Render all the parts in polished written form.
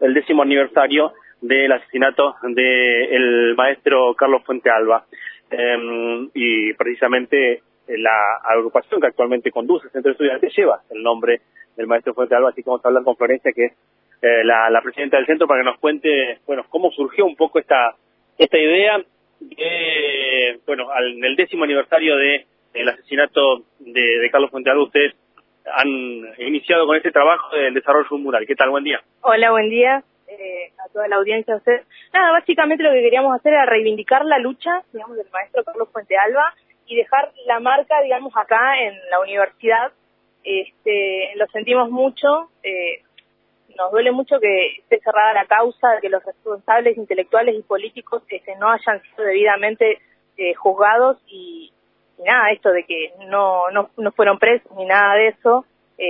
el 10º aniversario del asesinato del maestro Carlos Fuentealba. Y precisamente la agrupación que actualmente conduce el Centro de Estudiantes lleva el nombre del maestro Fuentealba, así que vamos a hablar con Florencia, que es la presidenta del centro, para que nos cuente, bueno, cómo surgió un poco esta idea de, bueno, en el 10º aniversario del asesinato de Carlos Fuentealba. Ustedes han iniciado con este trabajo del desarrollo de un mural. ¿Qué tal? Buen día. Hola, buen día a toda la audiencia. Nada, básicamente lo que queríamos hacer era reivindicar la lucha, digamos, del maestro Carlos Fuentealba y dejar la marca, digamos, acá en la universidad. Lo sentimos mucho, nos duele mucho que esté cerrada la causa, que los responsables intelectuales y políticos no hayan sido debidamente juzgados y nada, esto de que no fueron presos ni nada de eso.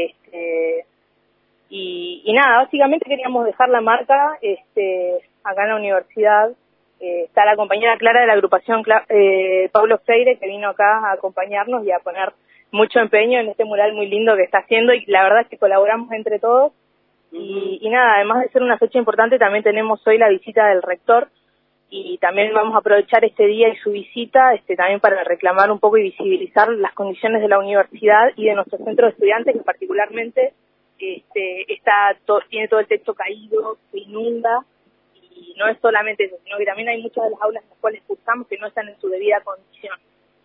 Y nada, básicamente queríamos dejar la marca acá en la universidad. Está la compañera Clara de la agrupación Paulo Freire, que vino acá a acompañarnos y a poner mucho empeño en este mural muy lindo que está haciendo, y la verdad es que colaboramos entre todos. Y nada, además de ser una fecha importante, también tenemos hoy la visita del rector, y también vamos a aprovechar este día y su visita también para reclamar un poco y visibilizar las condiciones de la universidad y de nuestro centro de estudiantes, que particularmente tiene todo el techo caído, se inunda, y no es solamente eso, sino que también hay muchas de las aulas en las cuales cursamos que no están en su debida condición.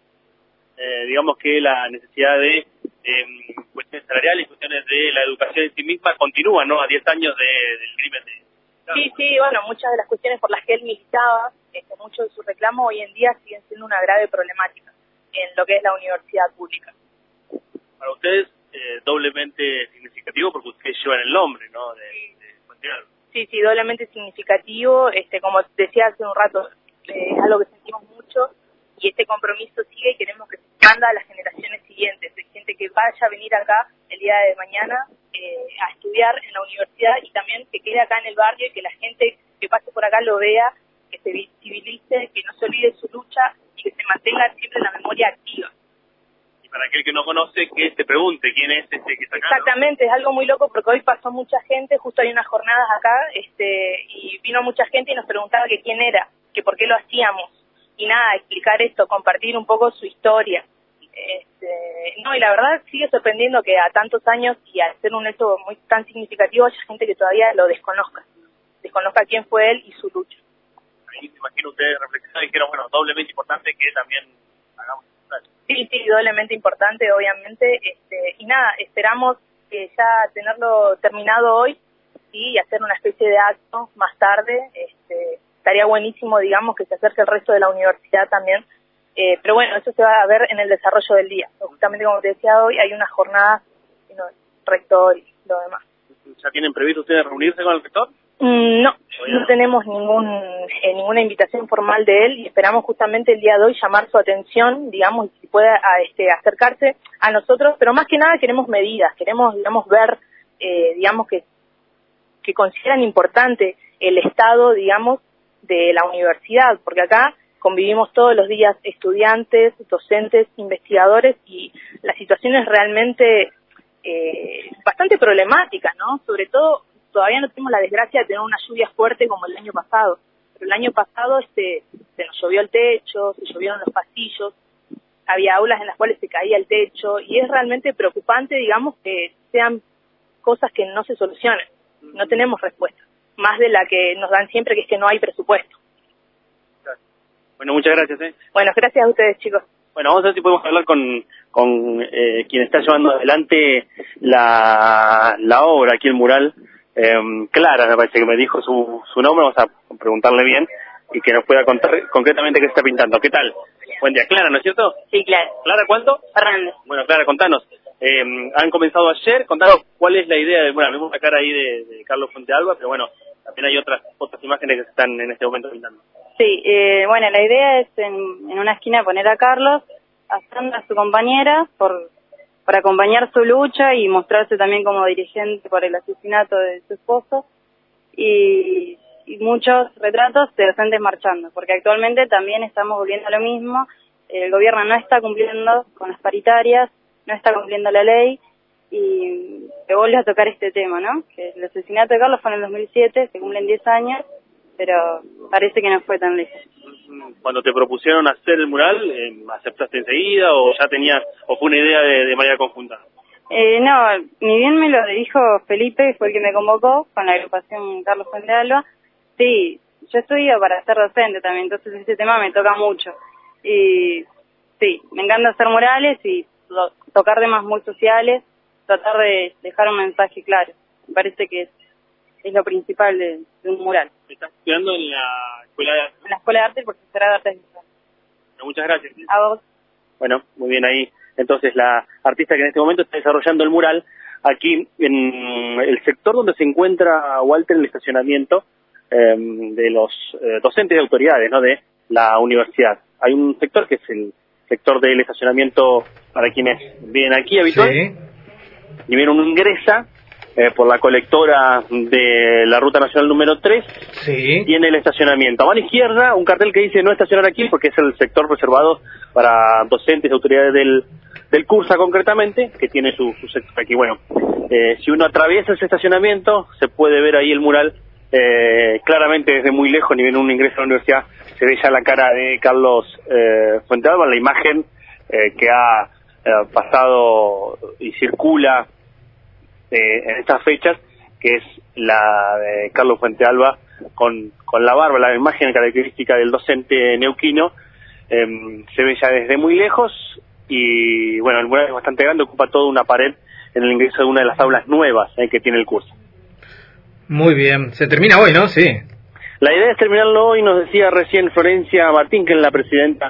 Digamos que la necesidad de cuestiones salariales, cuestiones de la educación en sí misma continúa, ¿no? A 10 años del crimen de... Sí, bueno, muchas de las cuestiones por las que él militaba, muchos de sus reclamos hoy en día siguen siendo una grave problemática en lo que es la universidad pública. Para ustedes, doblemente significativo porque ustedes llevan el nombre, ¿no? De Fuentealba. Sí, doblemente significativo. Como decía hace un rato, es algo que sentimos mucho, y este compromiso sigue, y queremos que se expanda a las generaciones siguientes, de gente que vaya a venir acá el día de mañana a estudiar en la universidad, y también que quede acá en el barrio y que la gente que pase por acá lo vea, que se visibilice, que no se olvide su lucha y que se mantenga siempre la memoria activa. Y para aquel que no conoce, que se pregunte quién es que está acá. Exactamente, ¿no? Es algo muy loco porque hoy pasó mucha gente, justo hay unas jornadas acá, y vino mucha gente y nos preguntaba que quién era, que por qué lo hacíamos. Y nada, explicar esto, compartir un poco su historia. No, y la verdad sigue sorprendiendo que a tantos años y al ser un hecho muy tan significativo haya gente que todavía lo desconozca quién fue él y su lucha. Ahí me imagino ustedes reflexionaron y dijeron, bueno, doblemente importante que también hagamos esto. Sí, doblemente importante, obviamente. Y nada, esperamos que ya tenerlo terminado hoy y hacer una especie de acto más tarde. Estaría buenísimo, digamos, que se acerque el resto de la universidad también. Pero bueno, eso se va a ver en el desarrollo del día. Justamente como te decía, hoy hay una jornada, rector y lo demás. ¿Ya tienen previsto ustedes reunirse con el rector? No tenemos ninguna invitación formal de él, y esperamos justamente el día de hoy llamar su atención, digamos, y si pueda acercarse a nosotros, pero más que nada queremos medidas, queremos, digamos, ver, digamos, que consideran importante el estado, digamos, de la universidad, porque acá convivimos todos los días estudiantes, docentes, investigadores, y la situación es realmente bastante problemática, ¿no? Sobre todo, todavía no tenemos la desgracia de tener una lluvia fuerte como el año pasado, pero el año pasado se nos llovió el techo, se llovieron los pasillos, había aulas en las cuales se caía el techo, y es realmente preocupante, digamos, que sean cosas que no se solucionen. No tenemos respuesta, más de la que nos dan siempre, que es que no hay presupuesto. Bueno, muchas gracias. Bueno, gracias a ustedes, chicos. Bueno, vamos a ver si podemos hablar con quien está llevando adelante la obra, aquí el mural. Clara, me parece que me dijo su nombre, vamos a preguntarle bien y que nos pueda contar concretamente qué se está pintando. ¿Qué tal? Buen día. Clara, ¿no es cierto? Sí, Clara. ¿Clara cuánto? Fernández. Bueno, Clara, contanos. Han comenzado ayer, contanos cuál es la idea bueno, vemos la cara ahí de Carlos Fuentealba, pero bueno, también hay otras imágenes que se están en este momento pintando. Sí, bueno, la idea es en una esquina poner a Carlos, a Sandra, su compañera, para acompañar su lucha y mostrarse también como dirigente por el asesinato de su esposo, y muchos retratos de docentes marchando, porque actualmente también estamos volviendo a lo mismo. El gobierno no está cumpliendo con las paritarias, no está cumpliendo la ley, y te vuelve a tocar este tema, ¿no? Que el asesinato de Carlos fue en el 2007, se cumplen 10 años, pero parece que no fue tan lejos. Cuando te propusieron hacer el mural, ¿aceptaste enseguida o ya tenías, o fue una idea de manera conjunta? No, ni bien me lo dijo Felipe, fue el que me convocó con la agrupación Carlos Fuente Alba. Sí, yo estudio para ser docente también, entonces este tema me toca mucho. Y sí, me encanta hacer murales y tocar temas muy sociales, tratar de dejar un mensaje claro. Me parece que es lo principal de un mural. ¿Estás estudiando en la Escuela de Arte? En la Escuela de Arte, porque será de Artes Visuales. Muchas gracias. A vos. Bueno, muy bien ahí. Entonces, la artista que en este momento está desarrollando el mural aquí en el sector donde se encuentra Walter, el estacionamiento de los docentes y autoridades, ¿no?, de la universidad. Hay un sector que es el sector del estacionamiento para quienes vienen aquí habitual. Sí. Y viene uno ingresa por la colectora de la Ruta Nacional número 3, sí, tiene el estacionamiento. A mano izquierda, un cartel que dice no estacionar aquí, porque es el sector reservado para docentes y autoridades del curso concretamente, que tiene su sector aquí. Bueno, si uno atraviesa ese estacionamiento, se puede ver ahí el mural claramente desde muy lejos, ni bien uno ingresa a la universidad, se ve ya la cara de Carlos Fuente Alba, la imagen que ha pasado y circula en estas fechas, que es la de Carlos Fuente Alba con la barba, la imagen característica del docente neuquino. Se ve ya desde muy lejos y bueno, el mural es bastante grande, ocupa toda una pared en el ingreso de una de las aulas nuevas que tiene el curso. Muy bien, se termina hoy, ¿no? Sí. La idea es terminarlo hoy, nos decía recién Florencia Martín, que es la presidenta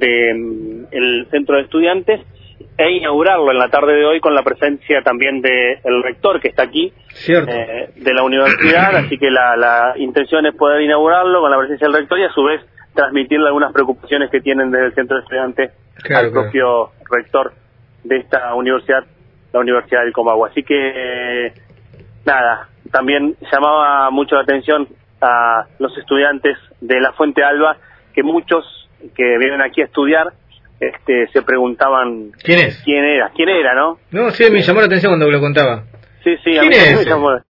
del Centro de Estudiantes, e inaugurarlo en la tarde de hoy con la presencia también del rector que está aquí, cierto, de la universidad, así que la intención es poder inaugurarlo con la presencia del rector y a su vez transmitirle algunas preocupaciones que tienen desde el Centro de Estudiantes al propio rector de esta universidad, la Universidad del Comahue. Así que nada, también llamaba mucho la atención a los estudiantes de la Fuente Alba, que muchos que vienen aquí a estudiar se preguntaban quién era, ¿no? No, sí, me llamó la atención cuando lo contaba. Sí, ¿Quién es? Me llamó